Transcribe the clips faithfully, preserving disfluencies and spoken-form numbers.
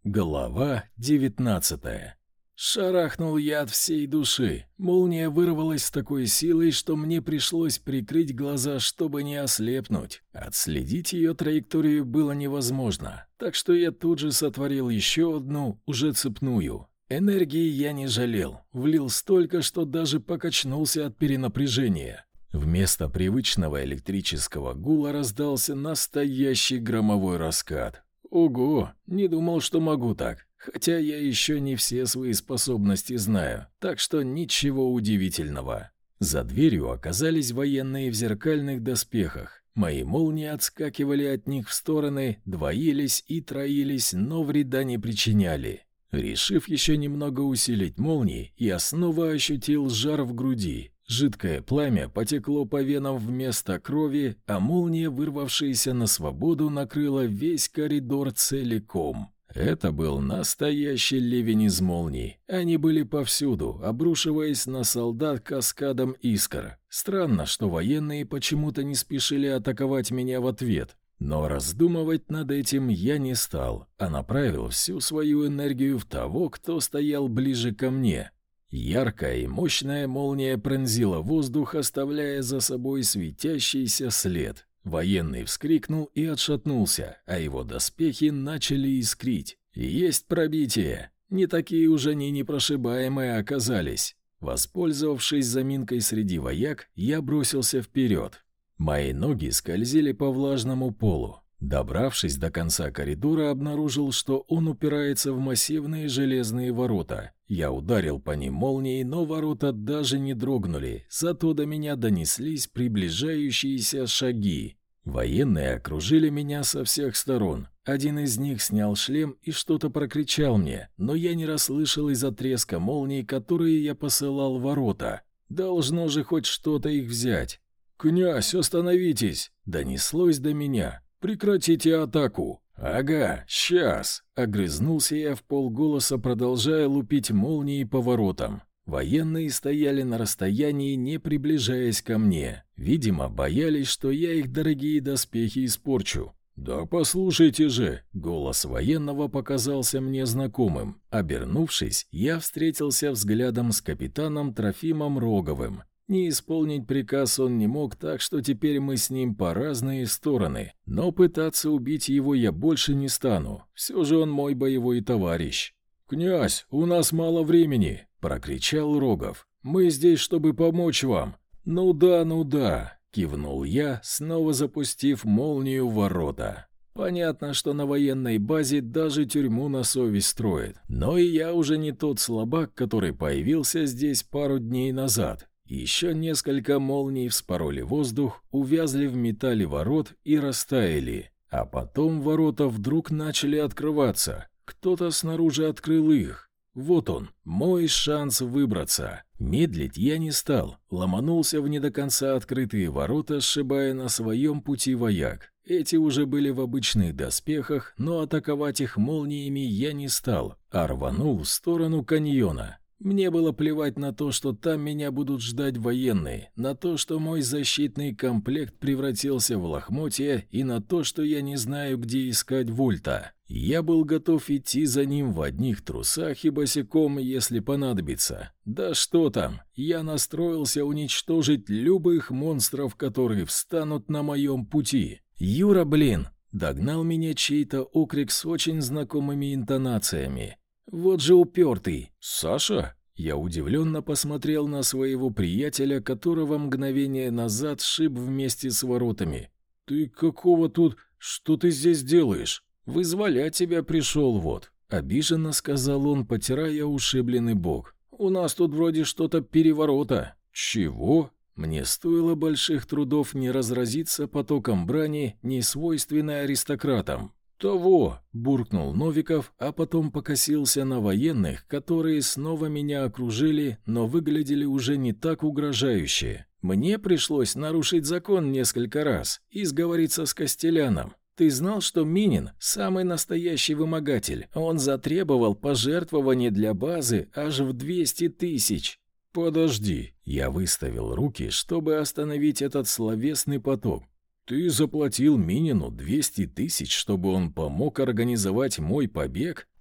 Глава девятнадцатая. Шарахнул я от всей души. Молния вырвалась с такой силой, что мне пришлось прикрыть глаза, чтобы не ослепнуть. Отследить ее траекторию было невозможно, так что я тут же сотворил еще одну, уже цепную. Энергии я не жалел, влил столько, что даже покачнулся от перенапряжения. Вместо привычного электрического гула раздался настоящий громовой раскат. Ого, не думал, что могу так. Хотя я еще не все свои способности знаю, так что ничего удивительного. За дверью оказались военные в зеркальных доспехах. Мои молнии отскакивали от них в стороны, двоились и троились, но вреда не причиняли. Решив еще немного усилить молнии, я снова ощутил жар в груди. Жидкое пламя потекло по венам вместо крови, а молния, вырвавшаяся на свободу, накрыла весь коридор целиком. Это был настоящий ливень из молний. Они были повсюду, обрушиваясь на солдат каскадом искр. Странно, что военные почему-то не спешили атаковать меня в ответ. Но раздумывать над этим я не стал, а направил всю свою энергию в того, кто стоял ближе ко мне. Яркая и мощная молния пронзила воздух, оставляя за собой светящийся след. Военный вскрикнул и отшатнулся, а его доспехи начали искрить. Есть пробитие. Не такие уж они непрошибаемые оказались. Воспользовавшись заминкой среди вояк, я бросился вперед. Мои ноги скользили по влажному полу. Добравшись до конца коридора, обнаружил, что он упирается в массивные железные ворота. Я ударил по ним молнией, но ворота даже не дрогнули, зато до меня донеслись приближающиеся шаги. Военные окружили меня со всех сторон. Один из них снял шлем и что-то прокричал мне, но я не расслышал из-за треска молний, которые я посылал в ворота. Должно же хоть что-то их взять. «Князь, остановитесь!» — донеслось до меня. «Прекратите атаку!» «Ага, сейчас!» — огрызнулся я вполголоса, продолжая лупить молнии по воротам. Военные стояли на расстоянии, не приближаясь ко мне. Видимо, боялись, что я их дорогие доспехи испорчу. «Да послушайте же!» — голос военного показался мне знакомым. Обернувшись, я встретился взглядом с капитаном Трофимом Роговым. Не исполнить приказ он не мог, так что теперь мы с ним по разные стороны. Но пытаться убить его я больше не стану. Все же он мой боевой товарищ. «Князь, у нас мало времени!» — прокричал Рогов. «Мы здесь, чтобы помочь вам». «Ну да, ну да!» — кивнул я, снова запустив молнию в ворота. Понятно, что на военной базе даже тюрьму на совесть строят. Но и я уже не тот слабак, который появился здесь пару дней назад. Еще несколько молний вспороли воздух, увязли в металле ворот и растаяли. А потом ворота вдруг начали открываться. Кто-то снаружи открыл их. Вот он, мой шанс выбраться. Медлить я не стал. Ломанулся в не до конца открытые ворота, сшибая на своем пути вояк. Эти уже были в обычных доспехах, но атаковать их молниями я не стал, а рванул в сторону каньона. Мне было плевать на то, что там меня будут ждать военные, на то, что мой защитный комплект превратился в лохмотья, и на то, что я не знаю, где искать Вольта. Я был готов идти за ним в одних трусах и босиком, если понадобится. Да что там, я настроился уничтожить любых монстров, которые встанут на моем пути. «Юра, блин!» — догнал меня чей-то окрик с очень знакомыми интонациями. «Вот же упертый!» «Саша?» Я удивленно посмотрел на своего приятеля, которого мгновение назад сшиб вместе с воротами. «Ты какого тут? Что ты здесь делаешь?» «Вызволять тебя пришел вот», — обиженно сказал он, потирая ушибленный бок. «У нас тут вроде что-то переворота». «Чего?» Мне стоило больших трудов не разразиться потоком брани, не свойственной аристократам. «Того!» — буркнул Новиков, а потом покосился на военных, которые снова меня окружили, но выглядели уже не так угрожающе. Мне пришлось нарушить закон несколько раз и сговориться с Костеляном. Ты знал, что Минин – самый настоящий вымогатель? Он затребовал пожертвование для базы аж в двести тысяч. «Подожди!» — я выставил руки, чтобы остановить этот словесный поток. «Ты заплатил Минину двести тысяч, чтобы он помог организовать мой побег?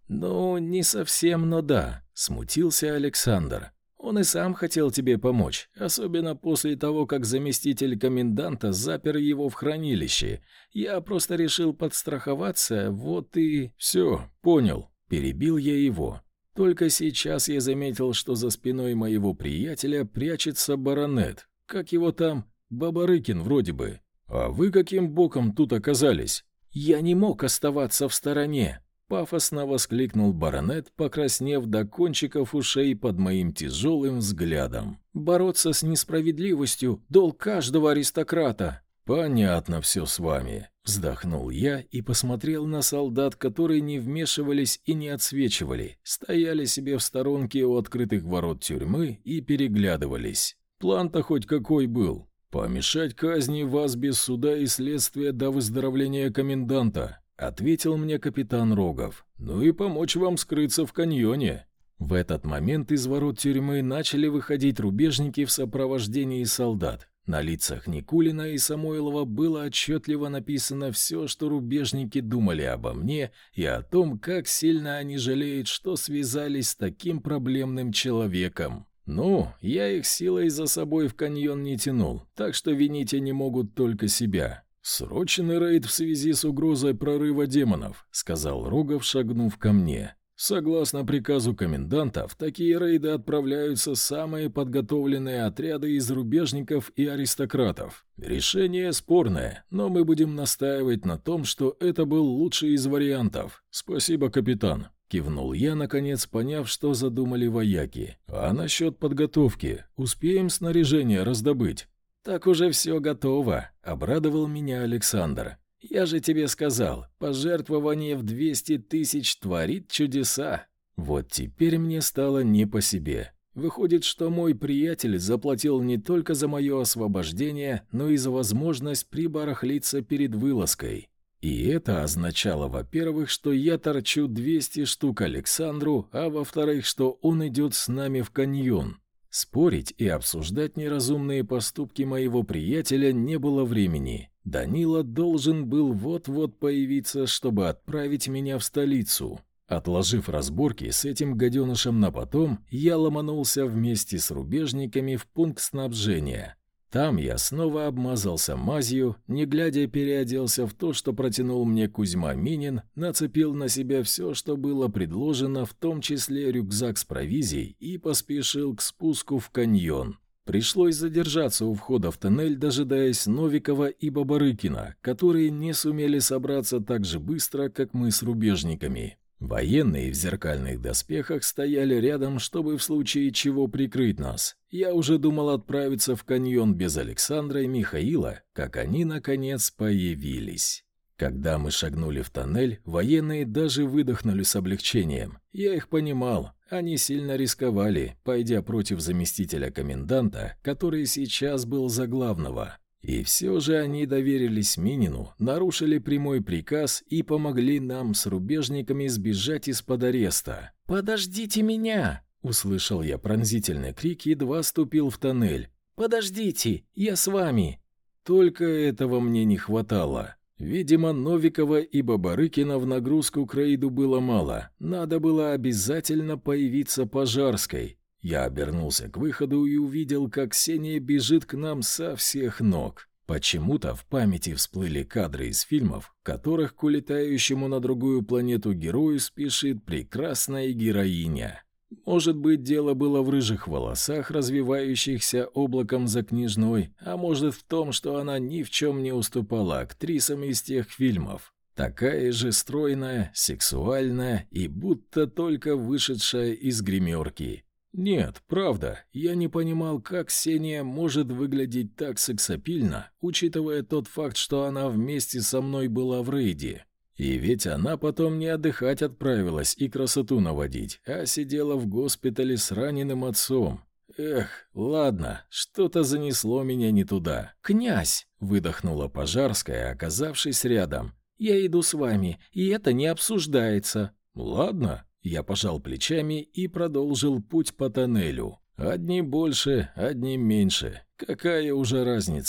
«Ну, не совсем, но да», — смутился Александр. «Он и сам хотел тебе помочь, особенно после того, как заместитель коменданта запер его в хранилище. Я просто решил подстраховаться, вот и...» «Все, понял», — перебил я его. Только сейчас я заметил, что за спиной моего приятеля прячется баронет. Как его там? Бабарыкин вроде бы. «А вы каким боком тут оказались?» «Я не мог оставаться в стороне», — пафосно воскликнул баронет, покраснев до кончиков ушей под моим тяжелым взглядом. «Бороться с несправедливостью — долг каждого аристократа». «Понятно все с вами», — вздохнул я и посмотрел на солдат, которые не вмешивались и не отсвечивали, стояли себе в сторонке у открытых ворот тюрьмы и переглядывались. «План-то хоть какой был? Помешать казни вас без суда и следствия до выздоровления коменданта», — ответил мне капитан Рогов. «Ну и помочь вам скрыться в каньоне». В этот момент из ворот тюрьмы начали выходить рубежники в сопровождении солдат. На лицах Никулина и Самойлова было отчетливо написано все, что рубежники думали обо мне и о том, как сильно они жалеют, что связались с таким проблемным человеком. Ну, я их силой за собой в каньон не тянул, так что винить они могут только себя. «Срочный рейд в связи с угрозой прорыва демонов», — сказал Рогов, шагнув ко мне. «Согласно приказу коменданта, в такие рейды отправляются самые подготовленные отряды из рубежников и аристократов. Решение спорное, но мы будем настаивать на том, что это был лучший из вариантов. Спасибо, капитан», — кивнул я, наконец поняв, что задумали вояки. «А насчет подготовки? Успеем снаряжение раздобыть?» «Так уже все готово», — обрадовал меня Александр. «Я же тебе сказал, пожертвование в двести тысяч творит чудеса». Вот теперь мне стало не по себе. Выходит, что мой приятель заплатил не только за мое освобождение, но и за возможность прибарахлиться перед вылазкой. И это означало, во-первых, что я торчу двести штук Александру, а во-вторых, что он идет с нами в каньон. Спорить и обсуждать неразумные поступки моего приятеля не было времени. Данила должен был вот-вот появиться, чтобы отправить меня в столицу. Отложив разборки с этим гаденышем на потом, я ломанулся вместе с рубежниками в пункт снабжения. Там я снова обмазался мазью, не глядя переоделся в то, что протянул мне Кузьма Минин, нацепил на себя все, что было предложено, в том числе рюкзак с провизией, и поспешил к спуску в каньон. Пришлось задержаться у входа в тоннель, дожидаясь Новикова и Бабарыкина, которые не сумели собраться так же быстро, как мы с рубежниками. Военные в зеркальных доспехах стояли рядом, чтобы в случае чего прикрыть нас. Я уже думал отправиться в каньон без Александра и Михаила, как они, наконец, появились. Когда мы шагнули в тоннель, военные даже выдохнули с облегчением. Я их понимал, они сильно рисковали, пойдя против заместителя коменданта, который сейчас был за главного. И все же они доверились Минину, нарушили прямой приказ и помогли нам с рубежниками сбежать из-под ареста. «Подождите меня!» — услышал я пронзительный крик, едва ступил в тоннель. «Подождите, я с вами!» Только этого мне не хватало. Видимо, Новикова и Бабарыкина в нагрузку к рейду было мало. Надо было обязательно появиться Пожарской. Я обернулся к выходу и увидел, как Ксения бежит к нам со всех ног. Почему-то в памяти всплыли кадры из фильмов, в которых к улетающему на другую планету герою спешит прекрасная героиня. Может быть, дело было в рыжих волосах, развивающихся облаком за княжной, а может в том, что она ни в чем не уступала актрисам из тех фильмов. Такая же стройная, сексуальная и будто только вышедшая из гримерки. Нет, правда, я не понимал, как Ксения может выглядеть так сексапильно, учитывая тот факт, что она вместе со мной была в рейде. И ведь она потом не отдыхать отправилась и красоту наводить, а сидела в госпитале с раненым отцом. Эх, ладно, что-то занесло меня не туда. «Князь!» — выдохнула Пожарская, оказавшись рядом. «Я иду с вами, и это не обсуждается». «Ладно». Я пожал плечами и продолжил путь по тоннелю. Одни больше, одни меньше. Какая уже разница?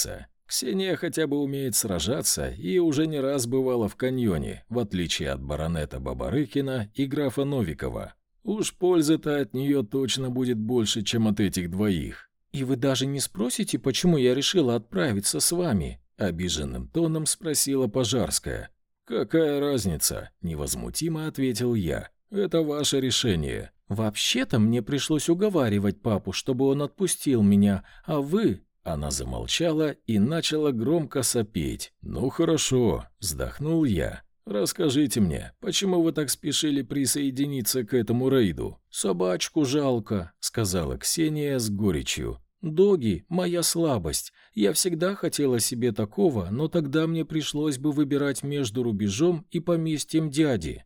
Ксения хотя бы умеет сражаться и уже не раз бывала в каньоне, в отличие от баронета Бабарыкина и графа Новикова. Уж пользы-то от нее точно будет больше, чем от этих двоих. «И вы даже не спросите, почему я решила отправиться с вами?» – обиженным тоном спросила Пожарская. «Какая разница?» – невозмутимо ответил я. «Это ваше решение». «Вообще-то мне пришлось уговаривать папу, чтобы он отпустил меня, а вы...» Она замолчала и начала громко сопеть. «Ну хорошо», – вздохнул я. «Расскажите мне, почему вы так спешили присоединиться к этому рейду?» «Собачку жалко», — сказала Ксения с горечью. «Доги — моя слабость. Я всегда хотела себе такого, но тогда мне пришлось бы выбирать между рубежом и поместьем дяди».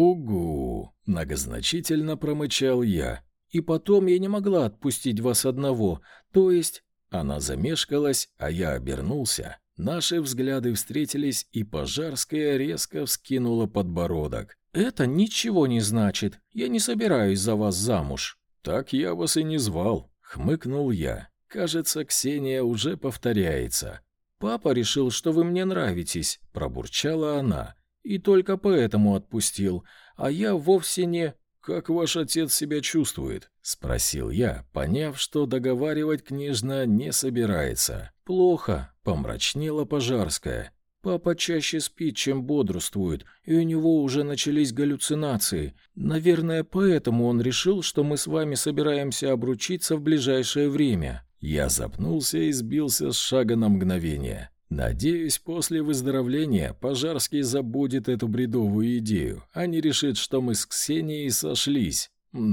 «Угу», — многозначительно промычал я. «И потом я не могла отпустить вас одного, то есть...» Она замешкалась, а я обернулся. Наши взгляды встретились, и Пожарская резко вскинула подбородок. «Это ничего не значит. Я не собираюсь за вас замуж». «Так я вас и не звал», — хмыкнул я. «Кажется, Ксения уже повторяется». «Папа решил, что вы мне нравитесь», — пробурчала она. «И только поэтому отпустил. А я вовсе не...» «Как ваш отец себя чувствует?» — спросил я, поняв, что договаривать княжна не собирается. «Плохо», — помрачнела Пожарская. «Папа чаще спит, чем бодрствует, и у него уже начались галлюцинации. Наверное, поэтому он решил, что мы с вами собираемся обручиться в ближайшее время». Я запнулся и сбился с шага на мгновение. Надеюсь, после выздоровления Пожарский забудет эту бредовую идею, а не решит, что мы с Ксенией сошлись.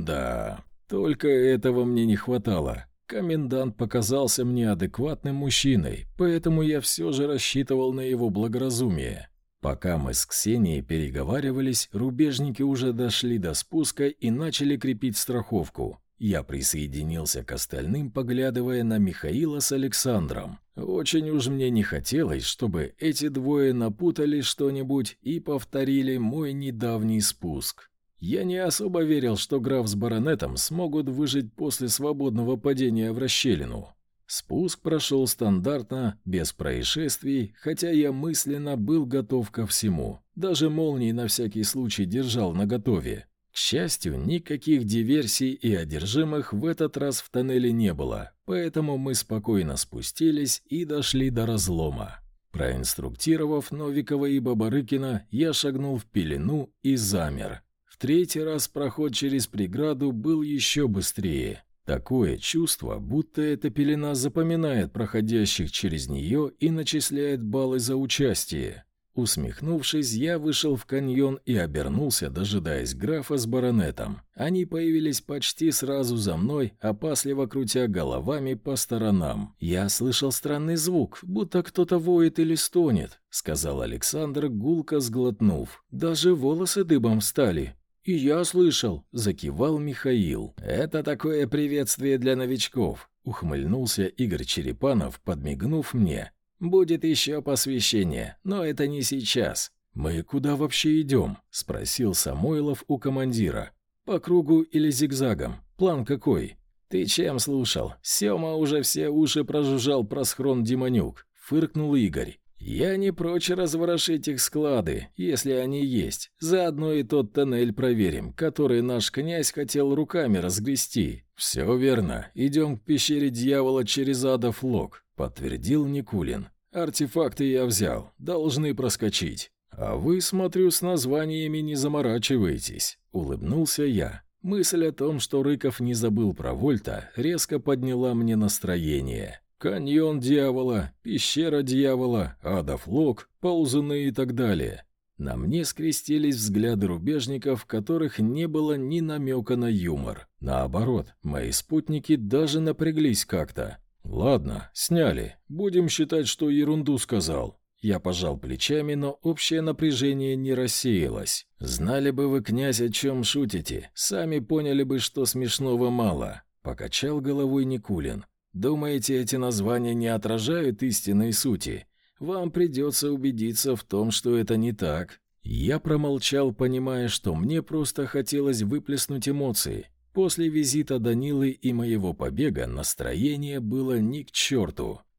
Да, только этого мне не хватало. Комендант показался мне адекватным мужчиной, поэтому я все же рассчитывал на его благоразумие. Пока мы с Ксенией переговаривались, рубежники уже дошли до спуска и начали крепить страховку. Я присоединился к остальным, поглядывая на Михаила с Александром. Очень уж мне не хотелось, чтобы эти двое напутали что-нибудь и повторили мой недавний спуск. Я не особо верил, что граф с баронетом смогут выжить после свободного падения в расщелину. Спуск прошел стандартно, без происшествий, хотя я мысленно был готов ко всему. Даже молнии на всякий случай держал наготове. К счастью, никаких диверсий и одержимых в этот раз в тоннеле не было, поэтому мы спокойно спустились и дошли до разлома. Проинструктировав Новикова и Бабарыкина, я шагнул в пелену и замер. В третий раз проход через преграду был еще быстрее. Такое чувство, будто эта пелена запоминает проходящих через нее и начисляет баллы за участие. Усмехнувшись, я вышел в каньон и обернулся, дожидаясь графа с баронетом. Они появились почти сразу за мной, опасливо крутя головами по сторонам. «Я слышал странный звук, будто кто-то воет или стонет», — сказал Александр, гулко сглотнув. «Даже волосы дыбом встали». «И я слышал», — закивал Михаил. «Это такое приветствие для новичков», — ухмыльнулся Игорь Черепанов, подмигнув мне. «Будет еще посвящение, но это не сейчас». «Мы куда вообще идем?» — спросил Самойлов у командира. «По кругу или зигзагом? План какой?» «Ты чем слушал? Сема уже все уши прожужжал про схрон Демонюк», — фыркнул Игорь. «Я не прочь разворошить их склады, если они есть. Заодно и тот тоннель проверим, который наш князь хотел руками разгрести». «Все верно. Идем к пещере дьявола через адов лог», — подтвердил Никулин. «Артефакты я взял. Должны проскочить». «А вы, смотрю, с названиями не заморачиваетесь», — улыбнулся я. Мысль о том, что Рыков не забыл про Вольта, резко подняла мне настроение. Каньон дьявола, пещера дьявола, адов лог, ползуны и так далее. На мне скрестились взгляды рубежников, в которых не было ни намека на юмор. Наоборот, мои спутники даже напряглись как-то. «Ладно, сняли. Будем считать, что ерунду сказал». Я пожал плечами, но общее напряжение не рассеялось. «Знали бы вы, князь, о чем шутите, сами поняли бы, что смешного мало», — покачал головой Никулин. «Думаете, эти названия не отражают истинной сути? Вам придется убедиться в том, что это не так». Я промолчал, понимая, что мне просто хотелось выплеснуть эмоции. После визита Данилы и моего побега настроение было ни к черту.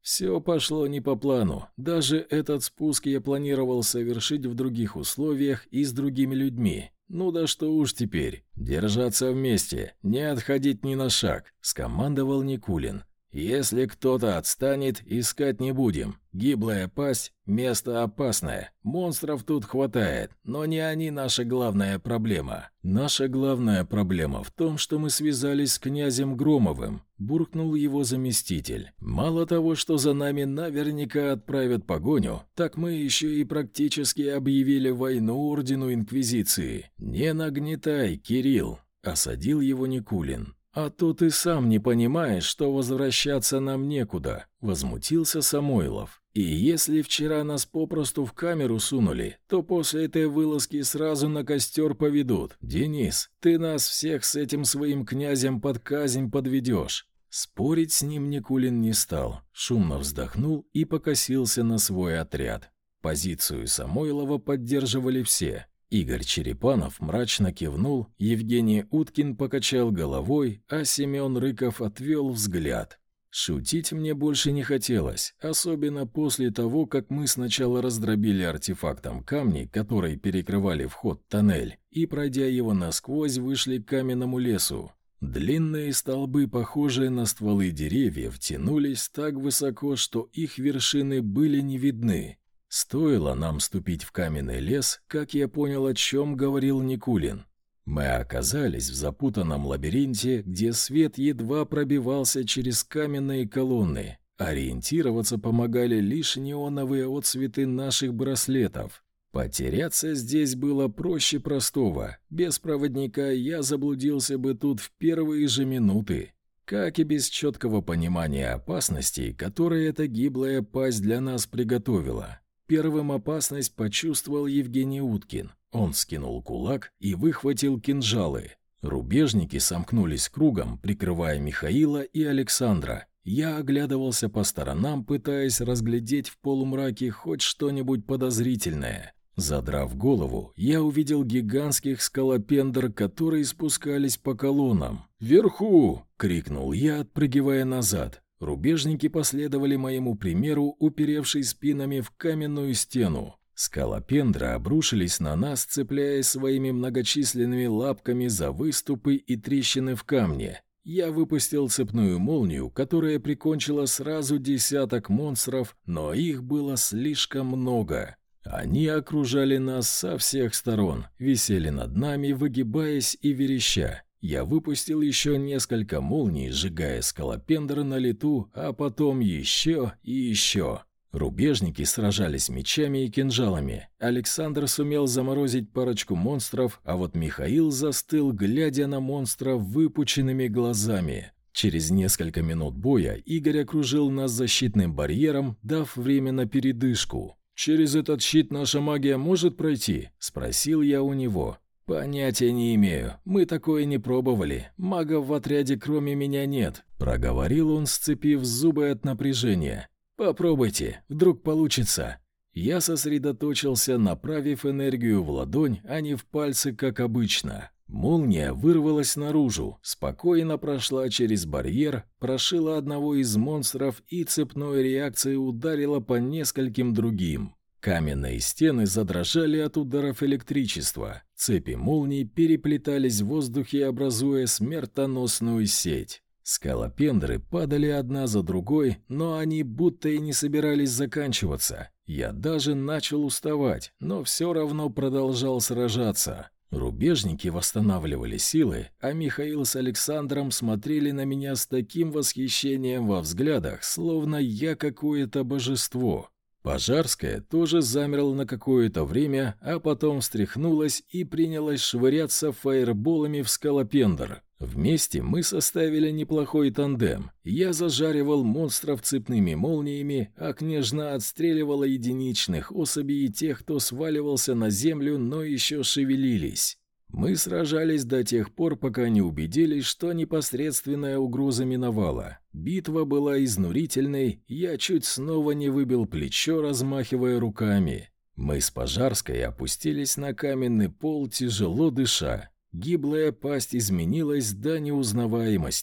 Все пошло не по плану. Даже этот спуск я планировал совершить в других условиях и с другими людьми. Ну да что уж теперь. Держаться вместе, не отходить ни на шаг, скомандовал Никулин. Если кто-то отстанет, искать не будем. Гиблая пасть – место опасное. Монстров тут хватает, но не они наша главная проблема. Наша главная проблема в том, что мы связались с князем Громовым, буркнул его заместитель. Мало того, что за нами наверняка отправят погоню, так мы еще и практически объявили войну Ордену Инквизиции. Не нагнетай, Кирилл, осадил его Никулин. «А то ты сам не понимаешь, что возвращаться нам некуда», — возмутился Самойлов. «И если вчера нас попросту в камеру сунули, то после этой вылазки сразу на костер поведут. Денис, ты нас всех с этим своим князем под казнь подведешь». Спорить с ним Никулин не стал, шумно вздохнул и покосился на свой отряд. Позицию Самойлова поддерживали все. Игорь Черепанов мрачно кивнул, Евгений Уткин покачал головой, а Семен Рыков отвел взгляд. Шутить мне больше не хотелось, особенно после того, как мы сначала раздробили артефактом камни, которые перекрывали вход в тоннель, и, пройдя его насквозь, вышли к каменному лесу. Длинные столбы, похожие на стволы деревьев, тянулись так высоко, что их вершины были не видны. Стоило нам ступить в каменный лес, как я понял, о чем говорил Никулин. Мы оказались в запутанном лабиринте, где свет едва пробивался через каменные колонны. Ориентироваться помогали лишь неоновые отсветы наших браслетов. Потеряться здесь было проще простого. Без проводника я заблудился бы тут в первые же минуты. Как и без четкого понимания опасностей, которые эта гиблая пасть для нас приготовила. Первым опасность почувствовал Евгений Уткин. Он скинул кулак и выхватил кинжалы. Рубежники сомкнулись кругом, прикрывая Михаила и Александра. Я оглядывался по сторонам, пытаясь разглядеть в полумраке хоть что-нибудь подозрительное. Задрав голову, я увидел гигантских скалопендр, которые спускались по колоннам. «Вверху!» — крикнул я, отпрыгивая назад. Рубежники последовали моему примеру, уперевшись спинами в каменную стену. Скалопендры обрушились на нас, цепляясь своими многочисленными лапками за выступы и трещины в камне. Я выпустил цепную молнию, которая прикончила сразу десяток монстров, но их было слишком много. Они окружали нас со всех сторон, висели над нами, выгибаясь и вереща. Я выпустил еще несколько молний, сжигая скалопендры на лету, а потом еще и еще. Рубежники сражались мечами и кинжалами. Александр сумел заморозить парочку монстров, а вот Михаил застыл, глядя на монстра выпученными глазами. Через несколько минут боя Игорь окружил нас защитным барьером, дав время на передышку. «Через этот щит наша магия может пройти?» – спросил я у него. «Понятия не имею. Мы такое не пробовали. Магов в отряде кроме меня нет», — проговорил он, сцепив зубы от напряжения. «Попробуйте, вдруг получится». Я сосредоточился, направив энергию в ладонь, а не в пальцы, как обычно. Молния вырвалась наружу, спокойно прошла через барьер, прошила одного из монстров и цепной реакцией ударила по нескольким другим. Каменные стены задрожали от ударов электричества. Цепи молний переплетались в воздухе, образуя смертоносную сеть. Скалопендры падали одна за другой, но они будто и не собирались заканчиваться. Я даже начал уставать, но все равно продолжал сражаться. Рубежники восстанавливали силы, а Михаил с Александром смотрели на меня с таким восхищением во взглядах, словно я какое-то божество. Пожарская тоже замерла на какое-то время, а потом встряхнулась и принялась швыряться фаерболами в скалопендр. Вместе мы составили неплохой тандем. Я зажаривал монстров цепными молниями, а княжна отстреливала единичных особей и тех, кто сваливался на землю, но еще шевелились. Мы сражались до тех пор, пока не убедились, что непосредственная угроза миновала. Битва была изнурительной, я чуть снова не выбил плечо, размахивая руками. Мы с Пожарской опустились на каменный пол, тяжело дыша. Гиблая пасть изменилась до неузнаваемости.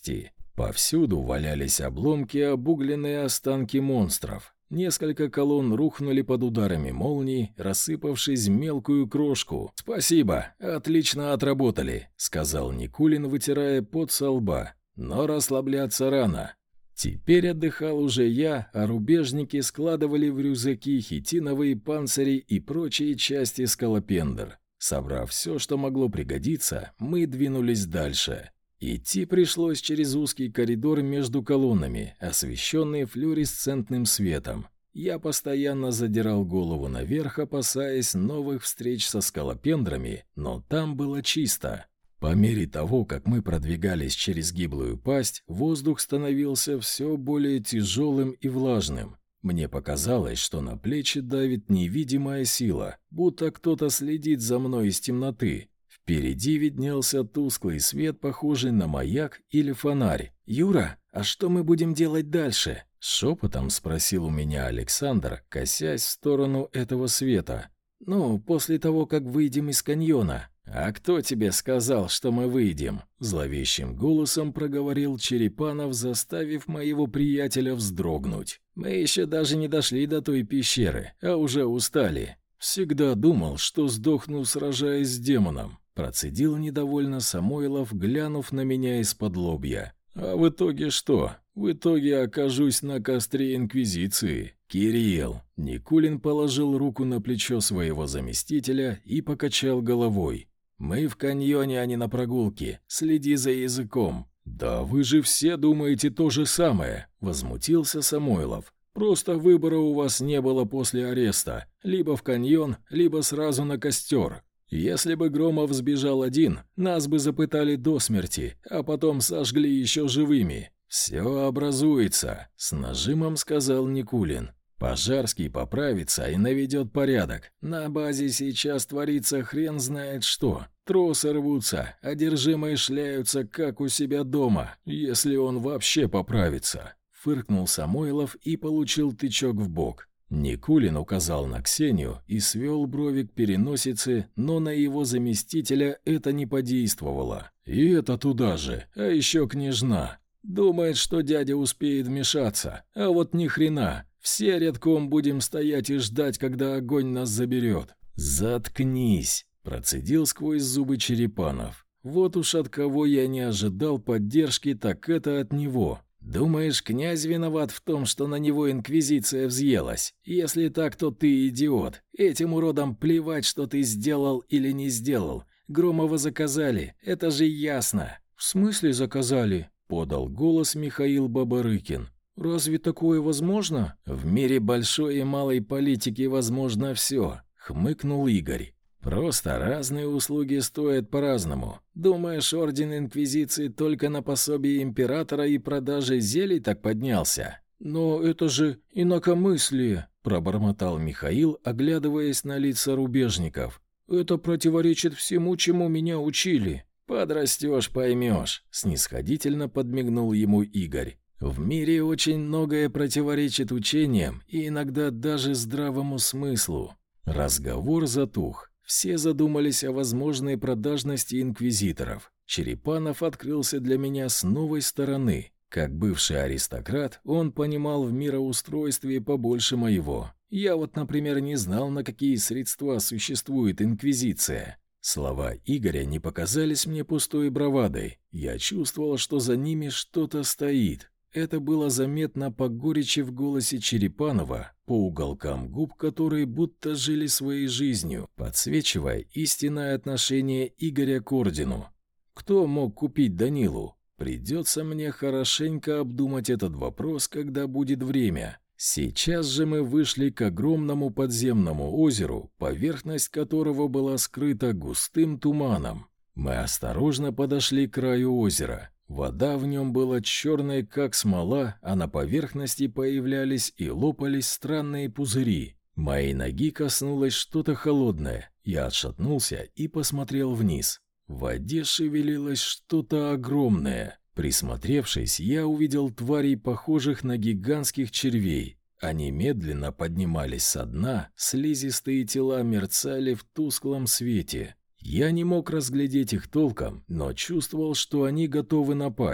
Повсюду валялись обломки и обугленные останки монстров. Несколько колонн рухнули под ударами молний, рассыпавшись в мелкую крошку. «Спасибо, отлично отработали», — сказал Никулин, вытирая пот со лба. «Но расслабляться рано». Теперь отдыхал уже я, а рубежники складывали в рюкзаки хитиновые панцири и прочие части скалопендр. Собрав все, что могло пригодиться, мы двинулись дальше. Идти пришлось через узкий коридор между колоннами, освещенный флуоресцентным светом. Я постоянно задирал голову наверх, опасаясь новых встреч со скалопендрами, но там было чисто. По мере того, как мы продвигались через гиблую пасть, воздух становился все более тяжелым и влажным. Мне показалось, что на плечи давит невидимая сила, будто кто-то следит за мной из темноты. Впереди виднелся тусклый свет, похожий на маяк или фонарь. «Юра, а что мы будем делать дальше?» — шепотом спросил у меня Александр, косясь в сторону этого света. «Ну, после того, как выйдем из каньона». «А кто тебе сказал, что мы выйдем?» — зловещим голосом проговорил Черепанов, заставив моего приятеля вздрогнуть. «Мы еще даже не дошли до той пещеры, а уже устали. Всегда думал, что сдохну, сражаясь с демоном». Процедил недовольно Самойлов, глянув на меня из-под лобья. «А в итоге что? В итоге окажусь на костре Инквизиции. Кирилл!» Никулин положил руку на плечо своего заместителя и покачал головой. «Мы в каньоне, а не на прогулке. Следи за языком». «Да вы же все думаете то же самое», — возмутился Самойлов. «Просто выбора у вас не было после ареста. Либо в каньон, либо сразу на костер. Если бы Громов сбежал один, нас бы запытали до смерти, а потом сожгли еще живыми. Все образуется», — с нажимом сказал Никулин. «Пожарский поправится и наведет порядок. На базе сейчас творится хрен знает что. Тросы рвутся, одержимые шляются, как у себя дома, если он вообще поправится». Фыркнул Самойлов и получил тычок в бок. Никулин указал на Ксению и свел брови к переносице, но на его заместителя это не подействовало. «И это туда же, а еще княжна. Думает, что дядя успеет вмешаться, а вот ни хрена. Все рядком будем стоять и ждать, когда огонь нас заберет». «Заткнись», — процедил сквозь зубы Черепанов. «Вот уж от кого я не ожидал поддержки, так это от него». «Думаешь, князь виноват в том, что на него инквизиция взъелась? Если так, то ты идиот. Этим уродам плевать, что ты сделал или не сделал. Громова заказали, это же ясно». «В смысле заказали?» — подал голос Михаил Бабарыкин. «Разве такое возможно?» «В мире большой и малой политики возможно все», — хмыкнул Игорь. «Просто разные услуги стоят по-разному. Думаешь, орден Инквизиции только на пособие императора и продаже зелий так поднялся?» «Но это же инакомыслие», — пробормотал Михаил, оглядываясь на лица рубежников. «Это противоречит всему, чему меня учили». «Подрастешь, поймешь», — снисходительно подмигнул ему Игорь. «В мире очень многое противоречит учениям и иногда даже здравому смыслу». Разговор затух. Все задумались о возможной продажности инквизиторов. Черепанов открылся для меня с новой стороны. Как бывший аристократ, он понимал в мироустройстве побольше моего. Я вот, например, не знал, на какие средства существует инквизиция. Слова Игоря не показались мне пустой бравадой. Я чувствовал, что за ними что-то стоит. Это было заметно по горечи в голосе Черепанова, по уголкам губ, которые будто жили своей жизнью, подсвечивая истинное отношение Игоря к ордену. Кто мог купить Данилу? Придется мне хорошенько обдумать этот вопрос, когда будет время. Сейчас же мы вышли к огромному подземному озеру, поверхность которого была скрыта густым туманом. Мы осторожно подошли к краю озера. Вода в нем была черной, как смола, а на поверхности появлялись и лопались странные пузыри. Моей ноги коснулось что-то холодное. Я отшатнулся и посмотрел вниз. В воде шевелилось что-то огромное. Присмотревшись, я увидел тварей, похожих на гигантских червей. Они медленно поднимались со дна, слизистые тела мерцали в тусклом свете. Я не мог разглядеть их толком, но чувствовал, что они готовы напасть.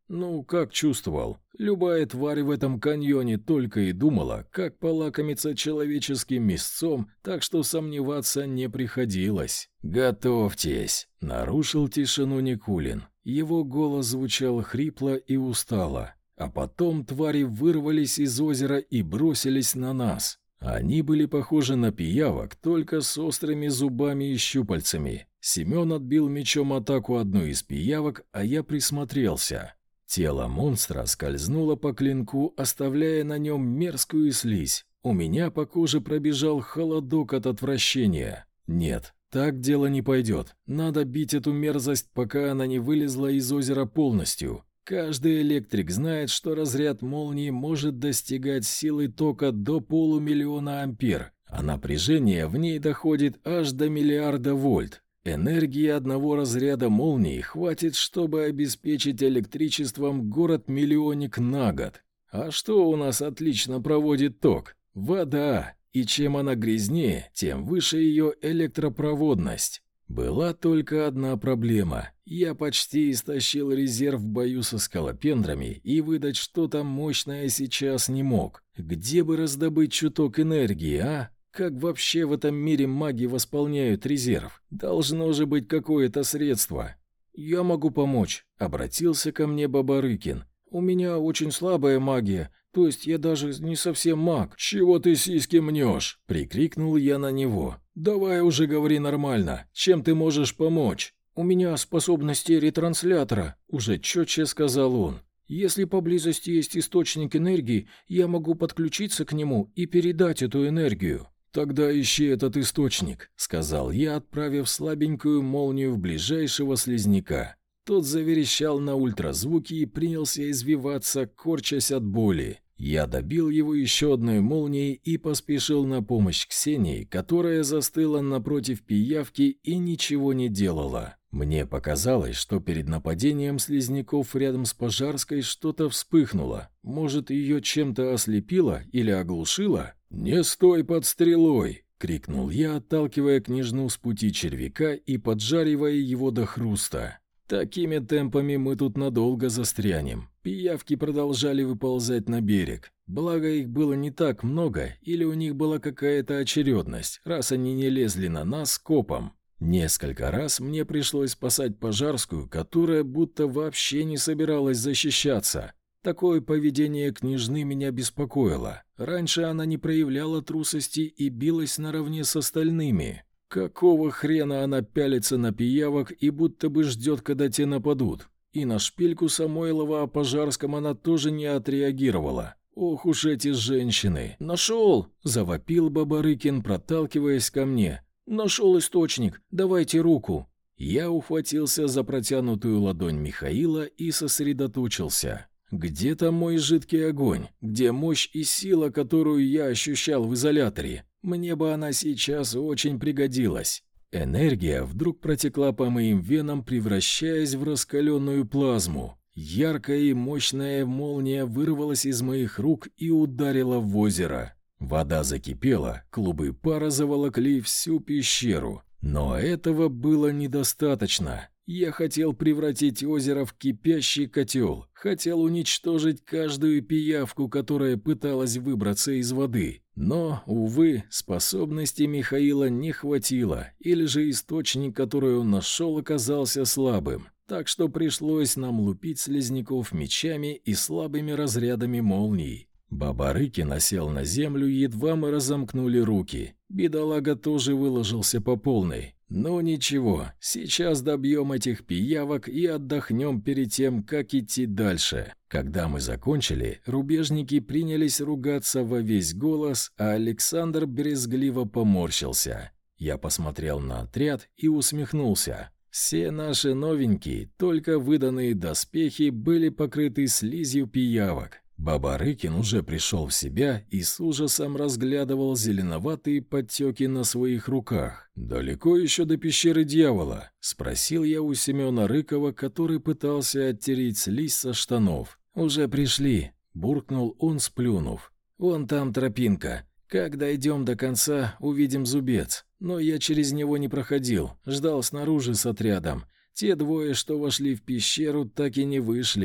Ну, как чувствовал. Любая тварь в этом каньоне только и думала, как полакомиться человеческим мясцом, так что сомневаться не приходилось. «Готовьтесь!» — нарушил тишину Никулин. Его голос звучал хрипло и устало. А потом твари вырвались из озера и бросились на нас. Они были похожи на пиявок, только с острыми зубами и щупальцами. Семен отбил мечом атаку одной из пиявок, а я присмотрелся. Тело монстра скользнуло по клинку, оставляя на нем мерзкую слизь. У меня по коже пробежал холодок от отвращения. Нет, так дело не пойдет. Надо бить эту мерзость, пока она не вылезла из озера полностью. Каждый электрик знает, что разряд молнии может достигать силы тока до полумиллиона ампер, а напряжение в ней доходит аж до миллиарда вольт. Энергии одного разряда молнии хватит, чтобы обеспечить электричеством город-миллионник на год. А что у нас отлично проводит ток? Вода. И чем она грязнее, тем выше ее электропроводность. Была только одна проблема. Я почти истощил резерв в бою со скалопендрами и выдать что-то мощное сейчас не мог. Где бы раздобыть чуток энергии, а? Как вообще в этом мире маги восполняют резерв? Должно же быть какое-то средство. «Я могу помочь», — обратился ко мне Бабарыкин. «У меня очень слабая магия, то есть я даже не совсем маг». «Чего ты сиськи мнешь?» — прикрикнул я на него. «Давай уже говори нормально. Чем ты можешь помочь?» «У меня способности ретранслятора», — уже четче сказал он. «Если поблизости есть источник энергии, я могу подключиться к нему и передать эту энергию». «Тогда ищи этот источник», — сказал я, отправив слабенькую молнию в ближайшего слизняка. Тот заверещал на ультразвуке и принялся извиваться, корчась от боли. Я добил его еще одной молнией и поспешил на помощь Ксении, которая застыла напротив пиявки и ничего не делала. Мне показалось, что перед нападением слизняков рядом с Пожарской что-то вспыхнуло. Может, ее чем-то ослепило или оглушило? «Не стой под стрелой!» — крикнул я, отталкивая княжну с пути червяка и поджаривая его до хруста. Такими темпами мы тут надолго застрянем. Пиявки продолжали выползать на берег. Благо их было не так много, или у них была какая-то очередность, раз они не лезли на нас копом. Несколько раз мне пришлось спасать Пожарскую, которая будто вообще не собиралась защищаться. Такое поведение княжны меня беспокоило. Раньше она не проявляла трусости и билась наравне с остальными. Какого хрена она пялится на пиявок и будто бы ждет, когда те нападут? И на шпильку Самойлова о Пожарском она тоже не отреагировала. Ох уж эти женщины! «Нашел!» – завопил Бабарыкин, проталкиваясь ко мне. «Нашел источник! Давайте руку!» Я ухватился за протянутую ладонь Михаила и сосредоточился. Где там мой жидкий огонь? Где мощь и сила, которую я ощущал в изоляторе? Мне бы она сейчас очень пригодилась. Энергия вдруг протекла по моим венам, превращаясь в раскаленную плазму. Яркая и мощная молния вырвалась из моих рук и ударила в озеро. Вода закипела, клубы пара заволокли всю пещеру. Но этого было недостаточно. Я хотел превратить озеро в кипящий котел, хотел уничтожить каждую пиявку, которая пыталась выбраться из воды. Но, увы, способностей Михаила не хватило, или же источник, который он нашел, оказался слабым. Так что пришлось нам лупить слизняков мечами и слабыми разрядами молний. Бабарыкин осел на землю, едва мы разомкнули руки. Бедолага тоже выложился по полной. Но ничего, сейчас добьем этих пиявок и отдохнем перед тем, как идти дальше. Когда мы закончили, рубежники принялись ругаться во весь голос, а Александр брезгливо поморщился. Я посмотрел на отряд и усмехнулся. Все наши новенькие, только выданные доспехи, были покрыты слизью пиявок. Бабарыкин уже пришел в себя и с ужасом разглядывал зеленоватые подтеки на своих руках. «Далеко еще до пещеры дьявола?» — спросил я у Семена Рыкова, который пытался оттереть слизь со штанов. «Уже пришли», — буркнул он, сплюнув. «Вон там тропинка. Как дойдем до конца, увидим зубец. Но я через него не проходил, ждал снаружи с отрядом. Те двое, что вошли в пещеру, так и не вышли».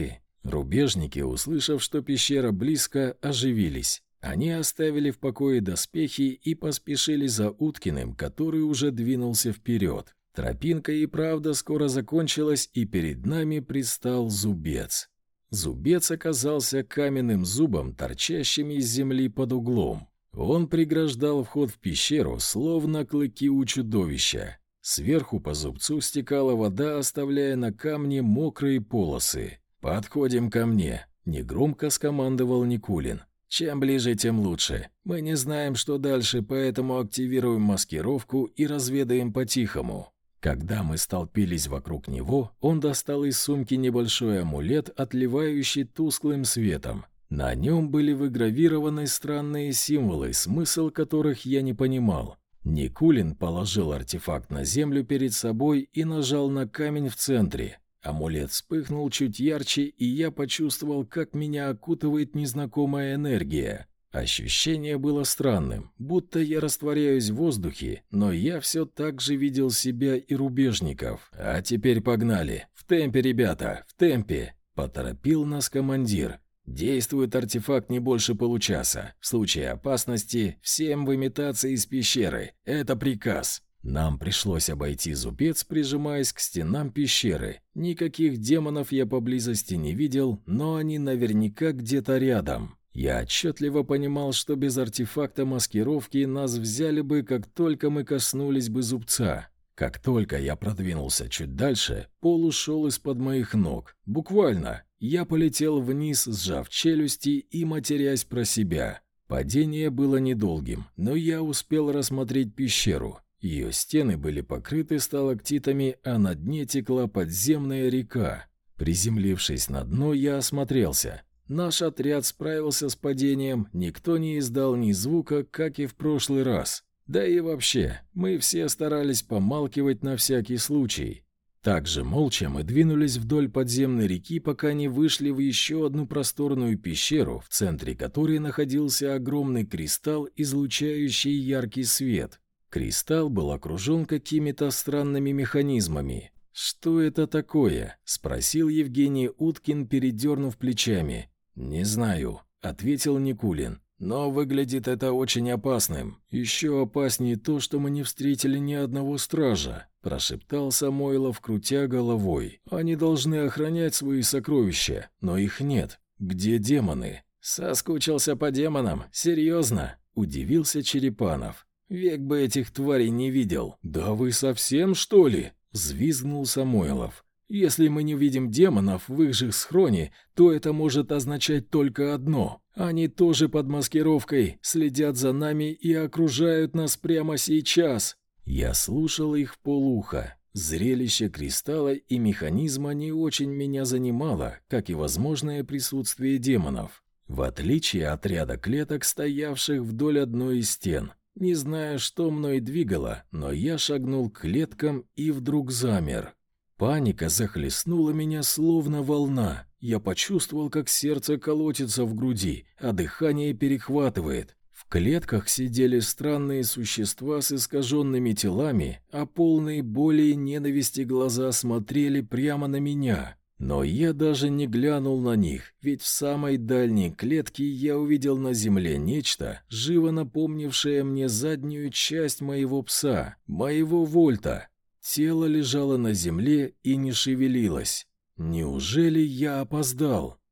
Рубежники, услышав, что пещера близко, оживились. Они оставили в покое доспехи и поспешили за Уткиным, который уже двинулся вперед. Тропинка и правда скоро закончилась, и перед нами предстал зубец. Зубец оказался каменным зубом, торчащим из земли под углом. Он преграждал вход в пещеру, словно клыки у чудовища. Сверху по зубцу стекала вода, оставляя на камне мокрые полосы. «Подходим ко мне», — негромко скомандовал Никулин. «Чем ближе, тем лучше. Мы не знаем, что дальше, поэтому активируем маскировку и разведаем по-тихому». Когда мы столпились вокруг него, он достал из сумки небольшой амулет, отливающий тусклым светом. На нем были выгравированы странные символы, смысл которых я не понимал. Никулин положил артефакт на землю перед собой и нажал на камень в центре. Амулет вспыхнул чуть ярче, и я почувствовал, как меня окутывает незнакомая энергия. Ощущение было странным, будто я растворяюсь в воздухе, но я все так же видел себя и рубежников. «А теперь погнали! В темпе, ребята, в темпе!» – поторопил нас командир. «Действует артефакт не больше получаса. В случае опасности всем выметаться из пещеры. Это приказ». Нам пришлось обойти зубец, прижимаясь к стенам пещеры. Никаких демонов я поблизости не видел, но они наверняка где-то рядом. Я отчетливо понимал, что без артефакта маскировки нас взяли бы, как только мы коснулись бы зубца. Как только я продвинулся чуть дальше, пол ушел из-под моих ног. Буквально. Я полетел вниз, сжав челюсти и матерясь про себя. Падение было недолгим, но я успел рассмотреть пещеру. Ее стены были покрыты сталактитами, а на дне текла подземная река. Приземлившись на дно, я осмотрелся. Наш отряд справился с падением, никто не издал ни звука, как и в прошлый раз. Да и вообще, мы все старались помалкивать на всякий случай. Также молча мы двинулись вдоль подземной реки, пока не вышли в еще одну просторную пещеру, в центре которой находился огромный кристалл, излучающий яркий свет. Кристалл был окружен какими-то странными механизмами. «Что это такое?» – спросил Евгений Уткин, передернув плечами. «Не знаю», – ответил Никулин. «Но выглядит это очень опасным. Еще опаснее то, что мы не встретили ни одного стража», – прошептал Самойлов, крутя головой. «Они должны охранять свои сокровища, но их нет. Где демоны?» «Соскучился по демонам? Серьезно?» – удивился Черепанов. «Век бы этих тварей не видел». «Да вы совсем, что ли?» – взвизгнул Самойлов. «Если мы не видим демонов в их же схроне, то это может означать только одно. Они тоже под маскировкой, следят за нами и окружают нас прямо сейчас». Я слушал их вполуха. Зрелище кристалла и механизма не очень меня занимало, как и возможное присутствие демонов. В отличие от ряда клеток, стоявших вдоль одной из стен. Не знаю, что мной двигало, но я шагнул к клеткам и вдруг замер. Паника захлестнула меня словно волна. Я почувствовал, как сердце колотится в груди, а дыхание перехватывает. В клетках сидели странные существа с искаженными телами, а полные боли и ненависти глаза смотрели прямо на меня. Но я даже не глянул на них, ведь в самой дальней клетке я увидел на земле нечто, живо напомнившее мне заднюю часть моего пса, моего Вольта. Тело лежало на земле и не шевелилось. Неужели я опоздал?